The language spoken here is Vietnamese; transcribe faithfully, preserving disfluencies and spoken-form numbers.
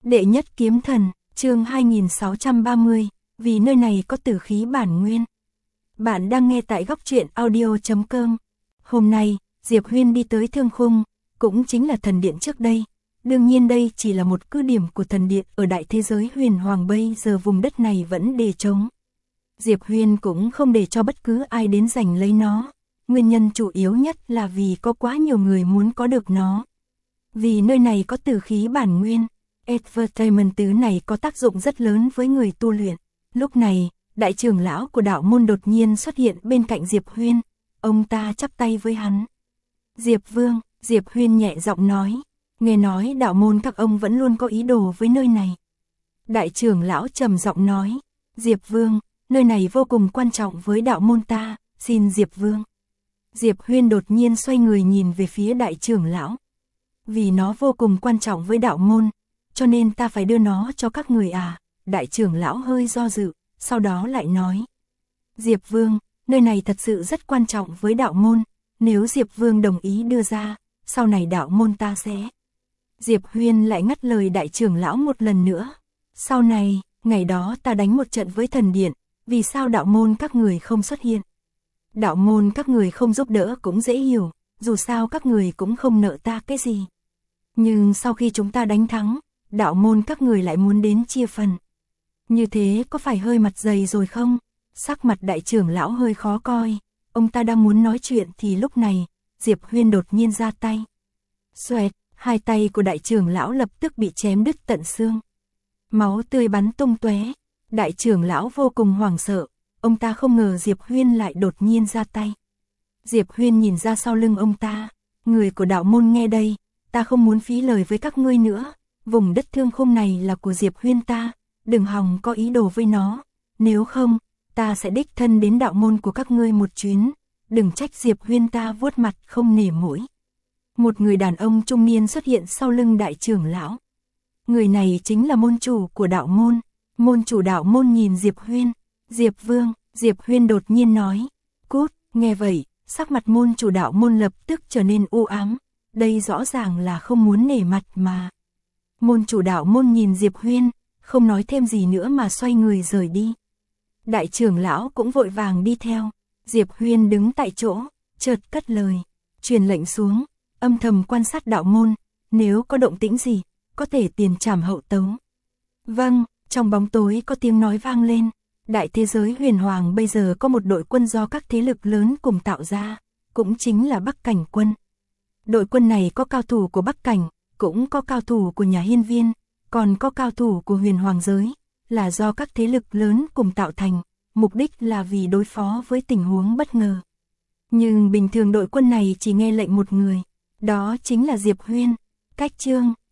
Đệ nhất kiếm thần, chương hai nghìn sáu trăm ba mươi, vì nơi này có tử khí bản nguyên. Bạn đang nghe tại góc truyện audio chấm com. Hôm nay, Diệp Huyên đi tới Thương Khung, cũng chính là thần điện trước đây. Đương nhiên đây chỉ là một cứ điểm của thần điện ở đại thế giới huyền hoàng, bây giờ vùng đất này vẫn đề trống. Diệp Huyên cũng không để cho bất cứ ai đến giành lấy nó. Nguyên nhân chủ yếu nhất là vì có quá nhiều người muốn có được nó. Vì nơi này có tử khí bản nguyên. Advertisement tứ này có tác dụng rất lớn với người tu luyện. Lúc này, đại trưởng lão của đạo môn đột nhiên xuất hiện bên cạnh Diệp Huyên. Ông ta chắp tay với hắn. Diệp Vương, Diệp Huyên nhẹ giọng nói. Nghe nói đạo môn các ông vẫn luôn có ý đồ với nơi này. Đại trưởng lão trầm giọng nói. Diệp Vương, nơi này vô cùng quan trọng với đạo môn ta, xin Diệp Vương. Diệp Huyên đột nhiên xoay người nhìn về phía đại trưởng lão. Vì nó vô cùng quan trọng với đạo môn, cho nên ta phải đưa nó cho các người à. Đại trưởng lão hơi do dự, sau đó lại nói. Diệp Vương, nơi này thật sự rất quan trọng với đạo môn, nếu Diệp Vương đồng ý đưa ra, sau này đạo môn ta sẽ... Diệp Huyên lại ngắt lời đại trưởng lão một lần nữa. Sau này, ngày đó ta đánh một trận với thần điện, vì sao đạo môn các người không xuất hiện? Đạo môn các người không giúp đỡ cũng dễ hiểu, dù sao các người cũng không nợ ta cái gì. Nhưng sau khi chúng ta đánh thắng, đạo môn các người lại muốn đến chia phần. Như thế có phải hơi mặt dày rồi không? Sắc mặt đại trưởng lão hơi khó coi. Ông ta đang muốn nói chuyện thì lúc này, Diệp Huyên đột nhiên ra tay. Xoẹt, hai tay của đại trưởng lão lập tức bị chém đứt tận xương. Máu tươi bắn tung tóe. Đại trưởng lão vô cùng hoảng sợ. Ông ta không ngờ Diệp Huyên lại đột nhiên ra tay. Diệp Huyên nhìn ra sau lưng ông ta. Người của đạo môn nghe đây, ta không muốn phí lời với các ngươi nữa. Vùng đất Thương Khung này là của Diệp Huyên ta, đừng hòng có ý đồ với nó. Nếu không, ta sẽ đích thân đến đạo môn của các ngươi một chuyến. Đừng trách Diệp Huyên ta vuốt mặt không nể mũi. Một người đàn ông trung niên xuất hiện sau lưng đại trưởng lão. Người này chính là môn chủ của đạo môn. Môn chủ đạo môn nhìn Diệp Huyên. Diệp Vương, Diệp Huyên đột nhiên nói. Cút, nghe vậy, sắc mặt môn chủ đạo môn lập tức trở nên u ám. Đây rõ ràng là không muốn nể mặt mà. Môn chủ đạo môn nhìn Diệp Huyên, không nói thêm gì nữa mà xoay người rời đi. Đại trưởng lão cũng vội vàng đi theo. Diệp Huyên đứng tại chỗ, chợt cất lời, truyền lệnh xuống, âm thầm quan sát đạo môn, nếu có động tĩnh gì, có thể tiền trảm hậu tấu. Vâng, trong bóng tối có tiếng nói vang lên. Đại thế giới huyền hoàng bây giờ có một đội quân do các thế lực lớn cùng tạo ra, cũng chính là Bắc Cảnh quân. Đội quân này có cao thủ của Bắc Cảnh, cũng có cao thủ của nhà Hiên Viên, còn có cao thủ của huyền hoàng giới, là do các thế lực lớn cùng tạo thành, mục đích là vì đối phó với tình huống bất ngờ. Nhưng bình thường đội quân này chỉ nghe lệnh một người, đó chính là Diệp Huyên. Cách chương